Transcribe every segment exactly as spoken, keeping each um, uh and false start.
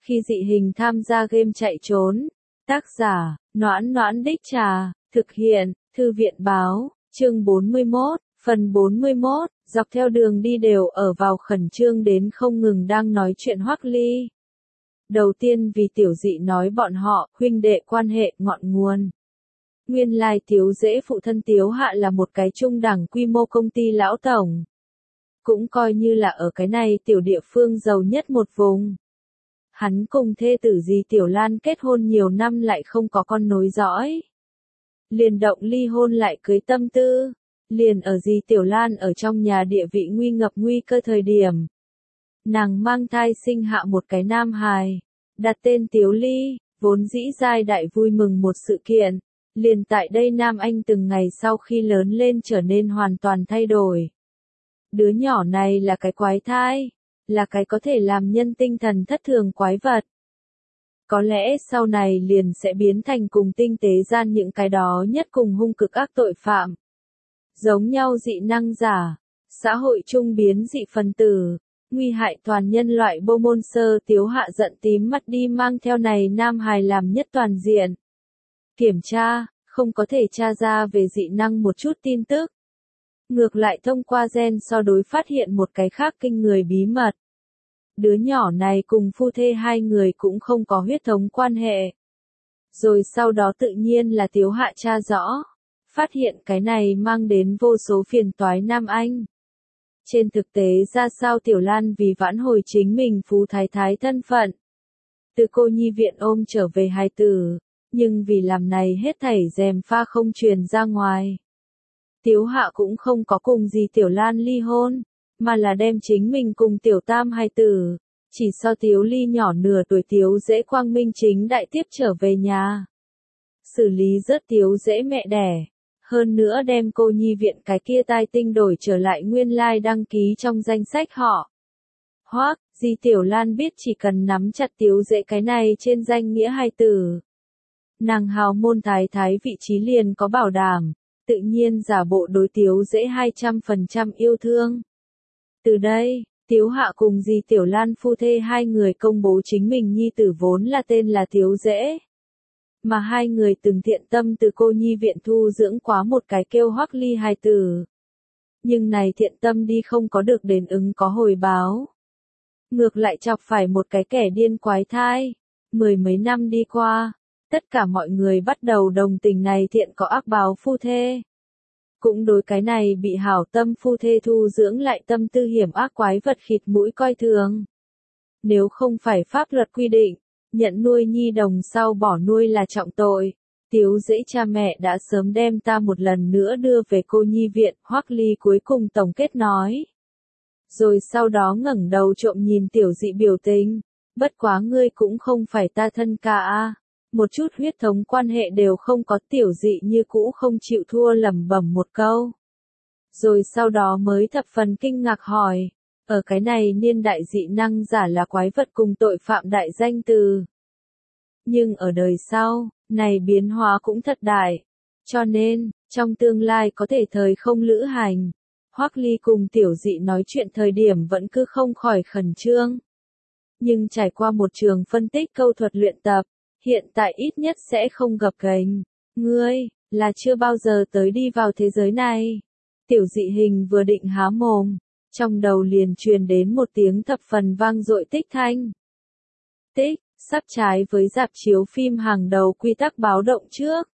Khi dị hình tham gia game chạy trốn. Tác giả, Noãn Noãn Đích Trà, thực hiện, Thư viện Báo, chương bốn mươi mốt, phần bốn mươi mốt, dọc theo đường đi đều ở vào khẩn trương đến không ngừng đang nói chuyện Hoắc Ly. Đầu tiên vì tiểu dị nói bọn họ, huynh đệ quan hệ ngọn nguồn. Nguyên lai Tiếu Dễ phụ thân Tiếu Hạ là một cái trung đẳng quy mô công ty lão tổng. Cũng coi như là ở cái này tiểu địa phương giàu nhất một vùng. Hắn cùng thê tử dì Tiểu Lan kết hôn nhiều năm lại không có con nối dõi. Liền động ly hôn lại cưới Tâm Tư. Liền ở dì Tiểu Lan ở trong nhà địa vị nguy ngập nguy cơ thời điểm. Nàng mang thai sinh hạ một cái nam hài. Đặt tên Tiếu Ly, vốn dĩ giai đại vui mừng một sự kiện. Liền tại đây Nam Anh từng ngày sau khi lớn lên trở nên hoàn toàn thay đổi. Đứa nhỏ này là cái quái thai. Là cái có thể làm nhân tinh thần thất thường quái vật. Có lẽ sau này liền sẽ biến thành cùng tinh tế gian những cái đó nhất cùng hung cực ác tội phạm. Giống nhau dị năng giả, xã hội trung biến dị phân tử, nguy hại toàn nhân loại bô môn sơ. Tiếu Hạ giận tím mắt đi mang theo này nam hài làm nhất toàn diện. Kiểm tra, không có thể tra ra về dị năng một chút tin tức. Ngược lại thông qua gen so đối phát hiện một cái khác kinh người bí mật. Đứa nhỏ này cùng phu thê hai người cũng không có huyết thống quan hệ. Rồi sau đó tự nhiên là Tiếu Hạ tra rõ. Phát hiện cái này mang đến vô số phiền toái Nam Anh. Trên thực tế ra sao Tiểu Lan vì vãn hồi chính mình phú thái thái thân phận. Từ cô nhi viện ôm trở về hài tử. Nhưng vì làm này hết thảy dèm pha không truyền ra ngoài. Tiếu Hạ cũng không có cùng gì Tiểu Lan ly hôn, mà là đem chính mình cùng Tiểu Tam hài tử, chỉ so Tiếu Ly nhỏ nửa tuổi Tiếu Dễ quang minh chính đại tiếp trở về nhà. Xử lý rớt Tiếu Dễ mẹ đẻ, hơn nữa đem cô nhi viện cái kia tai tinh đổi trở lại nguyên lai đăng ký trong danh sách họ. Hoắc, dì Tiểu Lan biết chỉ cần nắm chặt Tiếu Dễ cái này trên danh nghĩa hài tử. Nàng hào môn thái thái vị trí liền có bảo đảm. Tự nhiên giả bộ đối Tiếu Dễ hai trăm phần trăm yêu thương. Từ đây, Tiếu Hạ cùng dì Tiểu Lan phu thê hai người công bố chính mình nhi tử vốn là tên là Tiếu Dễ. Mà hai người từng thiện tâm từ cô nhi viện thu dưỡng quá một cái kêu Hoắc Ly hài tử. Nhưng này thiện tâm đi không có được đền ứng có hồi báo. Ngược lại chọc phải một cái kẻ điên quái thai. Mười mấy năm đi qua. Tất cả mọi người bắt đầu đồng tình này thiện có ác báo phu thê. Cũng đối cái này bị hảo tâm phu thê thu dưỡng lại tâm tư hiểm ác quái vật khịt mũi coi thường. Nếu không phải pháp luật quy định, nhận nuôi nhi đồng sau bỏ nuôi là trọng tội. Tiếu Dễ cha mẹ đã sớm đem ta một lần nữa đưa về cô nhi viện, Hoắc Ly cuối cùng tổng kết nói. Rồi sau đó ngẩng đầu trộm nhìn tiểu dị biểu tình, bất quá ngươi cũng không phải ta thân ca a. Một chút huyết thống quan hệ đều không có tiểu dị như cũ không chịu thua lẩm bẩm một câu. Rồi sau đó mới thập phần kinh ngạc hỏi, ở cái này niên đại dị năng giả là quái vật cùng tội phạm đại danh từ. Nhưng ở đời sau, này biến hóa cũng thật đại. Cho nên, trong tương lai có thể thời không lữ hành. Hoắc Ly cùng tiểu dị nói chuyện thời điểm vẫn cứ không khỏi khẩn trương. Nhưng trải qua một trường phân tích câu thuật luyện tập. Hiện tại ít nhất sẽ không gập ghềnh. Ngươi, là chưa bao giờ tới đi vào thế giới này. Tiểu dị hình vừa định há mồm. Trong đầu liền truyền đến một tiếng thập phần vang dội tích thanh. Tích, sắp trái với rạp chiếu phim hàng đầu quy tắc báo động trước.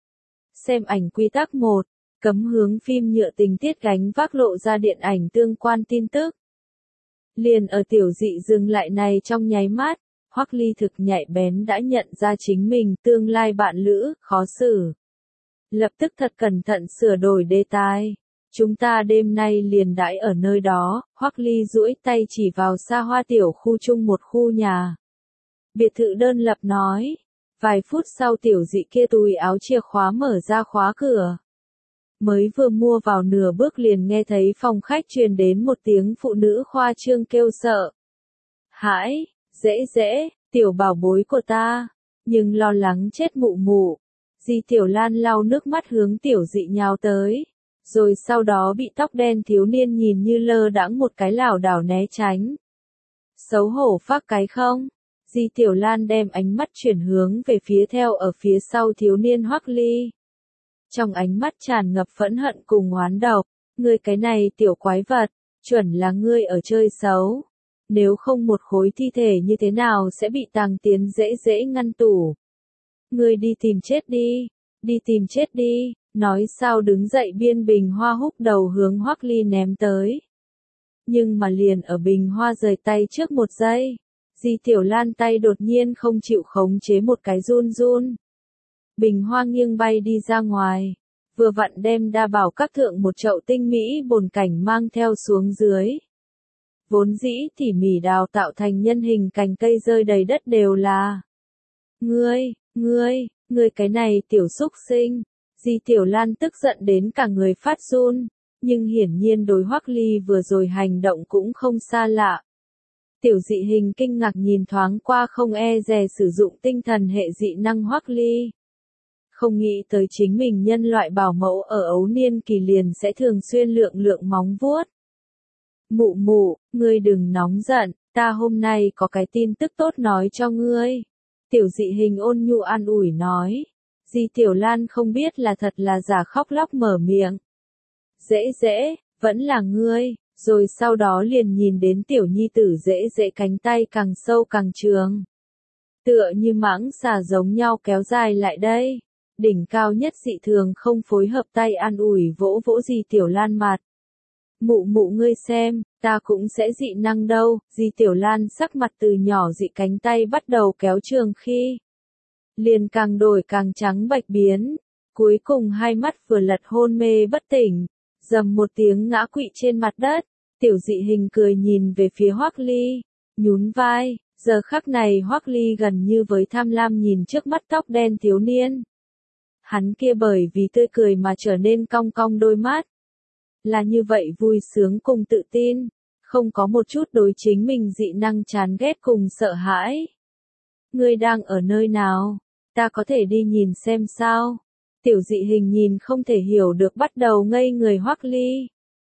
Xem ảnh quy tắc một. Cấm hướng phim nhựa tình tiết gánh vác lộ ra điện ảnh tương quan tin tức. Liền ở tiểu dị dừng lại này trong nháy mắt. Hoắc Ly thực nhạy bén đã nhận ra chính mình tương lai bạn lữ, khó xử. Lập tức thật cẩn thận sửa đổi đề tài. Chúng ta đêm nay liền đãi ở nơi đó, Hoắc Ly duỗi tay chỉ vào xa hoa tiểu khu chung một khu nhà. Biệt thự đơn lập nói. Vài phút sau tiểu dị kia túi áo chìa khóa mở ra khóa cửa. Mới vừa mua vào nửa bước liền nghe thấy phòng khách truyền đến một tiếng phụ nữ khoa trương kêu sợ. Hãi! Dễ dễ, tiểu bảo bối của ta, nhưng lo lắng chết mụ mụ. Dì Tiểu Lan lau nước mắt hướng tiểu dị nhào tới, rồi sau đó bị tóc đen thiếu niên nhìn như lơ đãng một cái lảo đảo né tránh. Xấu hổ phát cái không? Di Tiểu Lan đem ánh mắt chuyển hướng về phía theo ở phía sau thiếu niên Hoắc Ly. Trong ánh mắt tràn ngập phẫn hận cùng oán độc, ngươi cái này tiểu quái vật, chuẩn là ngươi ở chơi xấu. Nếu không một khối thi thể như thế nào sẽ bị tàng tiến dễ dễ ngăn tủ. Ngươi đi tìm chết đi, đi tìm chết đi, nói sao đứng dậy biên bình hoa húc đầu hướng Hoắc Ly ném tới. Nhưng mà liền ở bình hoa rời tay trước một giây, Di Tiểu Lan tay đột nhiên không chịu khống chế một cái run run. Bình hoa nghiêng bay đi ra ngoài, vừa vặn đem đa bảo các thượng một chậu tinh mỹ bồn cảnh mang theo xuống dưới. Vốn dĩ tỉ mỉ đào tạo thành nhân hình cành cây rơi đầy đất đều là. Ngươi, ngươi, ngươi cái này tiểu xúc sinh. Di Tiểu Lan tức giận đến cả người phát run, nhưng hiển nhiên đối Hoắc Ly vừa rồi hành động cũng không xa lạ. Tiểu dị hình kinh ngạc nhìn thoáng qua không e dè sử dụng tinh thần hệ dị năng Hoắc Ly. Không nghĩ tới chính mình nhân loại bảo mẫu ở ấu niên kỳ liền sẽ thường xuyên lượng lượng móng vuốt. Mụ mụ, ngươi đừng nóng giận, ta hôm nay có cái tin tức tốt nói cho ngươi. Tiểu dị hình ôn nhu an ủi nói. Di Tiểu Lan không biết là thật là giả khóc lóc mở miệng. Dễ dễ, vẫn là ngươi, rồi sau đó liền nhìn đến tiểu nhi tử dễ dễ cánh tay càng sâu càng trường. Tựa như mãng xà giống nhau kéo dài lại đây. Đỉnh cao nhất dị thường không phối hợp tay an ủi vỗ vỗ Di Tiểu Lan mặt. Mụ mụ ngươi xem, ta cũng sẽ dị năng đâu. Di Tiểu Lan sắc mặt từ nhỏ dị cánh tay bắt đầu kéo trường khi. Liền càng đổi càng trắng bạch biến. Cuối cùng hai mắt vừa lật hôn mê bất tỉnh. Dầm một tiếng ngã quỵ trên mặt đất. Tiểu dị hình cười nhìn về phía Hoắc Ly. Nhún vai, giờ khắc này Hoắc Ly gần như với tham lam nhìn trước mắt tóc đen thiếu niên. Hắn kia bởi vì tươi cười mà trở nên cong cong đôi mắt. Là như vậy vui sướng cùng tự tin, không có một chút đối chính mình dị năng chán ghét cùng sợ hãi. Ngươi đang ở nơi nào? Ta có thể đi nhìn xem sao? Tiểu dị hình nhìn không thể hiểu được bắt đầu ngây người Hoắc Ly.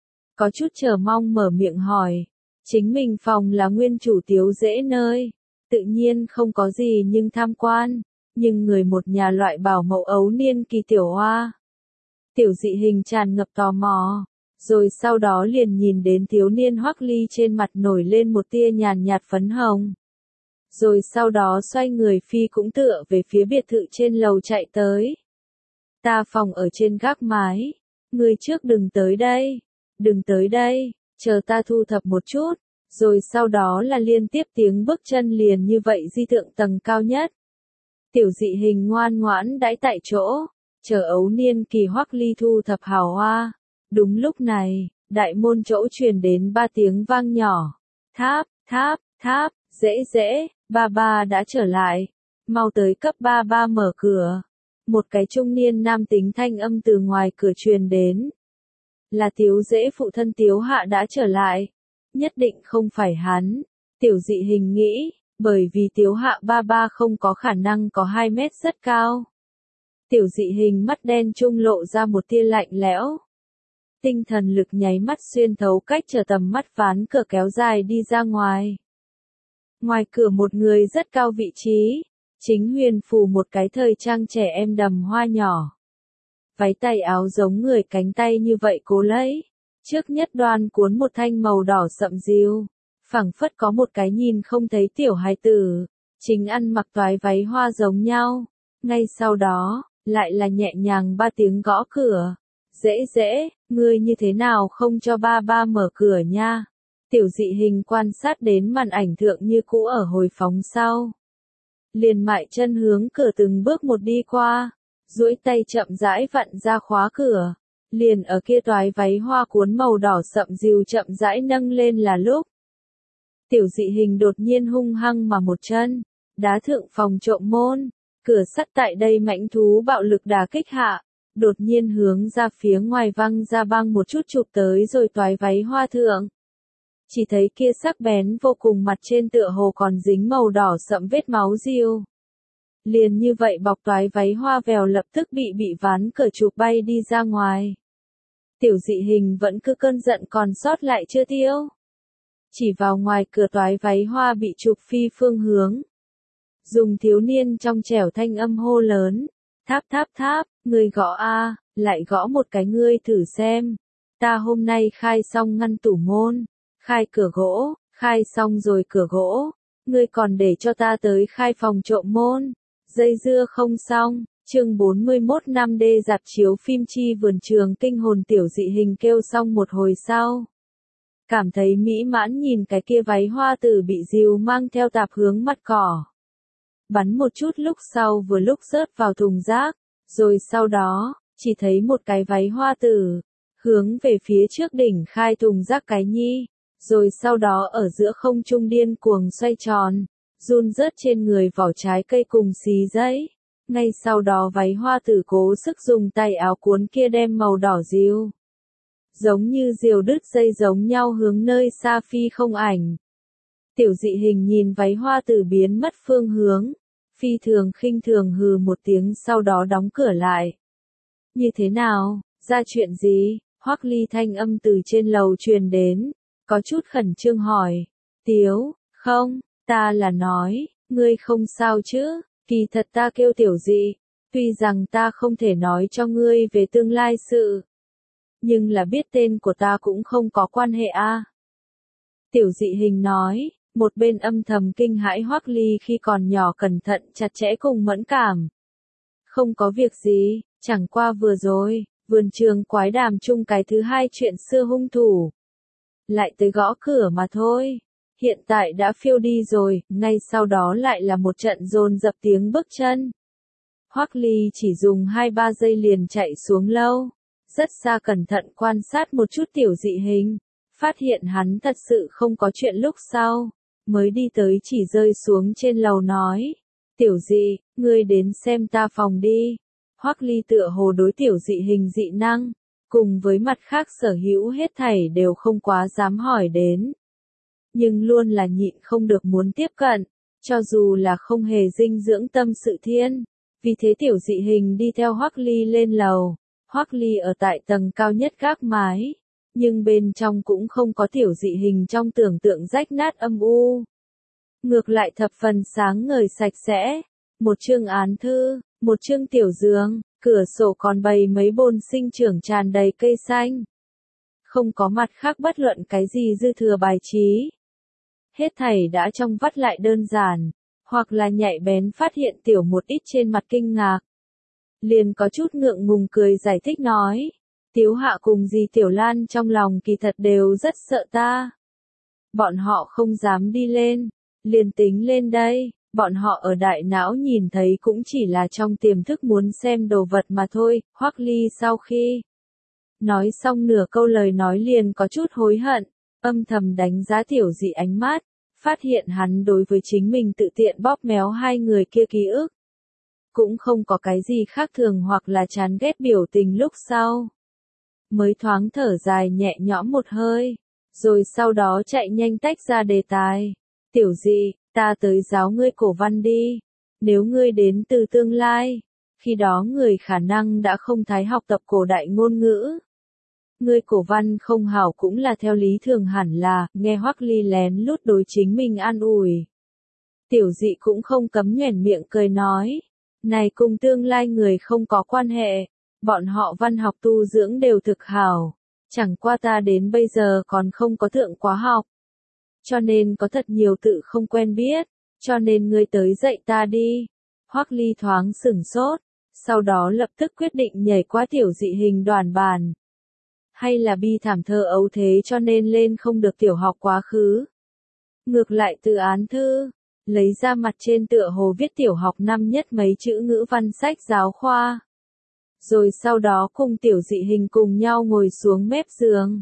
Có chút chờ mong mở miệng hỏi. Chính mình phòng là nguyên chủ Tiếu Dễ nơi. Tự nhiên không có gì nhưng tham quan. Nhưng người một nhà loại bảo mẫu ấu niên kỳ tiểu hoa. Tiểu dị hình tràn ngập tò mò. Rồi sau đó liền nhìn đến thiếu niên Hoắc Ly trên mặt nổi lên một tia nhàn nhạt phấn hồng. Rồi sau đó xoay người phi cũng tựa về phía biệt thự trên lầu chạy tới. Ta phòng ở trên gác mái. Ngươi trước đừng tới đây. Đừng tới đây. Chờ ta thu thập một chút. Rồi sau đó là liên tiếp tiếng bước chân liền như vậy di thượng tầng cao nhất. Tiểu dị hình ngoan ngoãn đãi tại chỗ. Chờ ấu niên kỳ Hoắc Ly thu thập hào hoa. Đúng lúc này, đại môn chỗ truyền đến ba tiếng vang nhỏ. Tháp, tháp, tháp, dễ dễ, ba ba đã trở lại. Mau tới cấp ba ba mở cửa. Một cái trung niên nam tính thanh âm từ ngoài cửa truyền đến. Là Tiếu Dễ phụ thân Tiếu Hạ đã trở lại. Nhất định không phải hắn. Tiểu dị hình nghĩ, bởi vì Tiếu Hạ ba ba không có khả năng có hai mét rất cao. Tiểu dị hình mắt đen trung lộ ra một tia lạnh lẽo. Tinh thần lực nháy mắt xuyên thấu cách trở tầm mắt ván cửa kéo dài đi ra ngoài. Ngoài cửa một người rất cao vị trí, chính huyền phù một cái thời trang trẻ em đầm hoa nhỏ. Váy tay áo giống người cánh tay như vậy cố lấy. Trước nhất đoan cuốn một thanh màu đỏ sậm diêu, phảng phất có một cái nhìn không thấy tiểu hài tử, chính ăn mặc toái váy hoa giống nhau. Ngay sau đó, lại là nhẹ nhàng ba tiếng gõ cửa. Dễ dễ, ngươi như thế nào không cho ba ba mở cửa nha. Tiểu dị hình quan sát đến màn ảnh thượng như cũ ở hồi phóng sau. Liền mại chân hướng cửa từng bước một đi qua, duỗi tay chậm rãi vặn ra khóa cửa. Liền ở kia toái váy hoa cuốn màu đỏ sậm dìu chậm rãi nâng lên là lúc. Tiểu dị hình đột nhiên hung hăng mà một chân, đá thượng phòng trộm môn, cửa sắt tại đây mãnh thú bạo lực đả kích hạ. Đột nhiên hướng ra phía ngoài văng ra băng một chút chụp tới rồi toái váy hoa thượng. Chỉ thấy kia sắc bén vô cùng mặt trên tựa hồ còn dính màu đỏ sậm vết máu diêu. Liền như vậy bọc toái váy hoa vèo lập tức bị bị ván cửa chụp bay đi ra ngoài. Tiểu dị hình vẫn cứ cơn giận còn sót lại chưa tiêu. Chỉ vào ngoài cửa toái váy hoa bị chụp phi phương hướng. dùng thiếu niên trong trẻo thanh âm hô lớn. Tháp tháp tháp, ngươi gõ a, lại gõ một cái ngươi thử xem. Ta hôm nay khai xong ngăn tủ môn, khai cửa gỗ, khai xong rồi cửa gỗ, ngươi còn để cho ta tới khai phòng trộm môn. Dây dưa không xong, chương bốn mươi mốt năm D dạp chiếu phim chi vườn trường kinh hồn tiểu dị hình kêu xong một hồi sau. Cảm thấy mỹ mãn nhìn cái kia váy hoa tử bị dìu mang theo tạp hướng mặt cỏ. Bắn một chút lúc sau vừa lúc rớt vào thùng rác, rồi sau đó, chỉ thấy một cái váy hoa tử, hướng về phía trước đỉnh khai thùng rác cái nhi, rồi sau đó ở giữa không trung điên cuồng xoay tròn, run rớt trên người vỏ trái cây cùng xì giấy. Ngay sau đó váy hoa tử cố sức dùng tay áo cuốn kia đem màu đỏ diều, giống như diều đứt dây giống nhau hướng nơi xa phi không ảnh. Tiểu dị hình nhìn váy hoa tử biến mất phương hướng, phi thường khinh thường hừ một tiếng sau đó đóng cửa lại. Như thế nào, ra chuyện gì? Hoắc Ly thanh âm từ trên lầu truyền đến, có chút khẩn trương hỏi. Tiếu, không, ta là nói, ngươi không sao chứ, kỳ thật ta kêu tiểu dị, tuy rằng ta không thể nói cho ngươi về tương lai sự, nhưng là biết tên của ta cũng không có quan hệ a. À. Tiểu dị hình nói, một bên âm thầm kinh hãi Hoắc Ly khi còn nhỏ cẩn thận chặt chẽ cùng mẫn cảm. Không có việc gì, chẳng qua vừa rồi, vườn trường quái đàm chung cái thứ hai chuyện xưa hung thủ. Lại tới gõ cửa mà thôi. Hiện tại đã phiêu đi rồi, ngay sau đó lại là một trận dồn dập tiếng bước chân. Hoắc Ly chỉ dùng hai ba giây liền chạy xuống lâu, rất xa cẩn thận quan sát một chút tiểu dị hình, phát hiện hắn thật sự không có chuyện lúc sau, mới đi tới chỉ rơi xuống trên lầu nói. Tiểu dị, ngươi đến xem ta phòng đi. Hoắc Ly tựa hồ đối tiểu dị hình dị năng, cùng với mặt khác sở hữu hết thảy đều không quá dám hỏi đến. Nhưng luôn là nhịn không được muốn tiếp cận, cho dù là không hề dinh dưỡng tâm sự thiên. Vì thế tiểu dị hình đi theo Hoắc Ly lên lầu, Hoắc Ly ở tại tầng cao nhất gác mái, nhưng bên trong cũng không có tiểu dị hình trong tưởng tượng rách nát âm u. Ngược lại thập phần sáng ngời sạch sẽ, một chương án thư, một chương tiểu giường, cửa sổ còn bày mấy bồn sinh trưởng tràn đầy cây xanh. Không có mặt khác bất luận cái gì dư thừa bài trí. Hết thảy đã trong vắt lại đơn giản, hoặc là nhạy bén phát hiện tiểu một ít trên mặt kinh ngạc. Liền có chút ngượng ngùng cười giải thích nói, Tiếu Hạ cùng dì Tiểu Lan trong lòng kỳ thật đều rất sợ ta. Bọn họ không dám đi lên, liền tính lên đây, bọn họ ở đại não nhìn thấy cũng chỉ là trong tiềm thức muốn xem đồ vật mà thôi. Hoắc Ly sau khi nói xong nửa câu lời nói liền có chút hối hận, âm thầm đánh giá tiểu dị ánh mắt, phát hiện hắn đối với chính mình tự tiện bóp méo hai người kia ký ức. Cũng không có cái gì khác thường hoặc là chán ghét biểu tình lúc sau. Mới thoáng thở dài nhẹ nhõm một hơi, rồi sau đó chạy nhanh tách ra đề tài. Tiểu dị, ta tới giáo ngươi cổ văn đi. Nếu ngươi đến từ tương lai, khi đó người khả năng đã không thái học tập cổ đại ngôn ngữ. Ngươi cổ văn không hảo cũng là theo lý thường hẳn là, nghe Hoắc Ly lén lút đối chính mình an ủi. Tiểu dị cũng không cấm nhoẻn miệng cười nói, này cùng tương lai người không có quan hệ, bọn họ văn học tu dưỡng đều thực hảo, chẳng qua ta đến bây giờ còn không có thượng quá học. Cho nên có thật nhiều tự không quen biết, cho nên ngươi tới dạy ta đi. Hoắc Ly thoáng sửng sốt, sau đó lập tức quyết định nhảy qua tiểu dị hình đoàn bàn. Hay là bi thảm thơ ấu thế cho nên lên không được tiểu học quá khứ. Ngược lại từ án thư, lấy ra mặt trên tựa hồ viết tiểu học năm nhất mấy chữ ngữ văn sách giáo khoa. Rồi sau đó cùng tiểu dị hình cùng nhau ngồi xuống mép giường.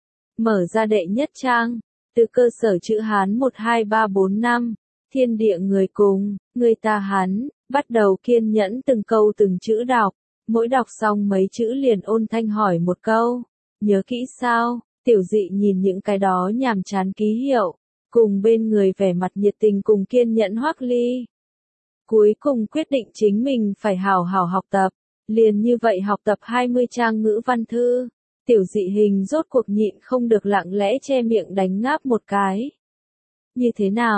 Mở ra đệ nhất trang, từ cơ sở chữ Hán một hai ba bốn năm, thiên địa người cùng, người ta Hán, bắt đầu kiên nhẫn từng câu từng chữ đọc, mỗi đọc xong mấy chữ liền ôn thanh hỏi một câu. Nhớ kỹ sao? Tiểu dị nhìn những cái đó nhàm chán ký hiệu, cùng bên người vẻ mặt nhiệt tình cùng kiên nhẫn Hoắc Ly. Cuối cùng quyết định chính mình phải hào hào học tập, liền như vậy học tập hai mươi trang ngữ văn thư. Tiểu dị hình rốt cuộc nhịn không được lặng lẽ che miệng đánh ngáp một cái. Như thế nào,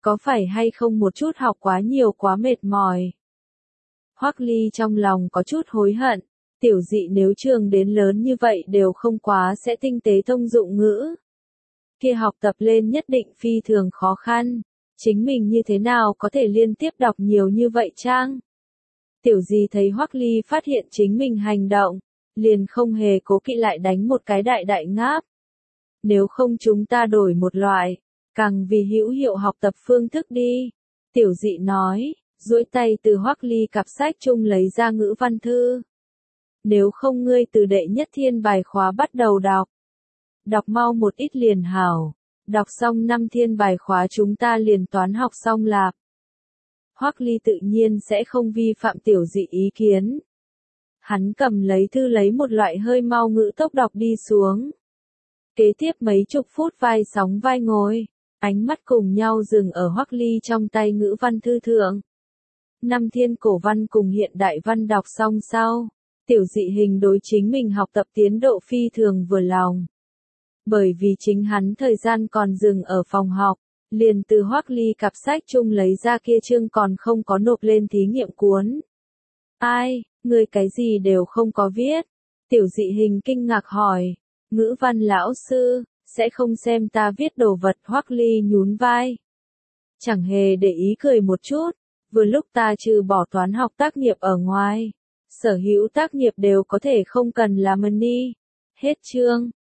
Có phải hay không một chút học quá nhiều quá mệt mỏi? Hoắc Ly trong lòng có chút hối hận, tiểu dị nếu trường đến lớn như vậy đều không quá sẽ tinh tế thông dụng ngữ. Kia học tập lên nhất định phi thường khó khăn, chính mình như thế nào có thể liên tiếp đọc nhiều như vậy trang? Tiểu dị thấy Hoắc Ly phát hiện chính mình hành động, liền không hề cố kỵ lại đánh một cái đại đại ngáp. Nếu không chúng ta đổi một loại, càng vì hữu hiệu học tập phương thức đi. Tiểu dị nói, duỗi tay từ Hoắc Ly cặp sách chung lấy ra ngữ văn thư. Nếu không ngươi từ đệ nhất thiên bài khóa bắt đầu đọc. Đọc mau một ít liền hảo. Đọc xong năm thiên bài khóa chúng ta liền toán học xong lạp. Hoắc Ly tự nhiên sẽ không vi phạm tiểu dị ý kiến. Hắn cầm lấy thư lấy một loại hơi mau ngữ tốc đọc đi xuống. Kế tiếp mấy chục phút vai sóng vai ngồi, ánh mắt cùng nhau dừng ở Hoắc Ly trong tay ngữ văn thư thượng. Năm thiên cổ văn cùng hiện đại văn đọc xong sau, tiểu dị hình đối chính mình học tập tiến độ phi thường vừa lòng. Bởi vì chính hắn thời gian còn dừng ở phòng học, liền từ Hoắc Ly cặp sách chung lấy ra kia chương còn không có nộp lên thí nghiệm cuốn. Ai, người cái gì đều không có viết? Tiểu dị hình kinh ngạc hỏi, ngữ văn lão sư, sẽ không xem ta viết đồ vật. Hoắc Ly nhún vai. Chẳng hề để ý cười một chút, vừa lúc ta trừ bỏ toán học tác nghiệp ở ngoài, sở hữu tác nghiệp đều có thể không cần làm ơn đi. Hết chương.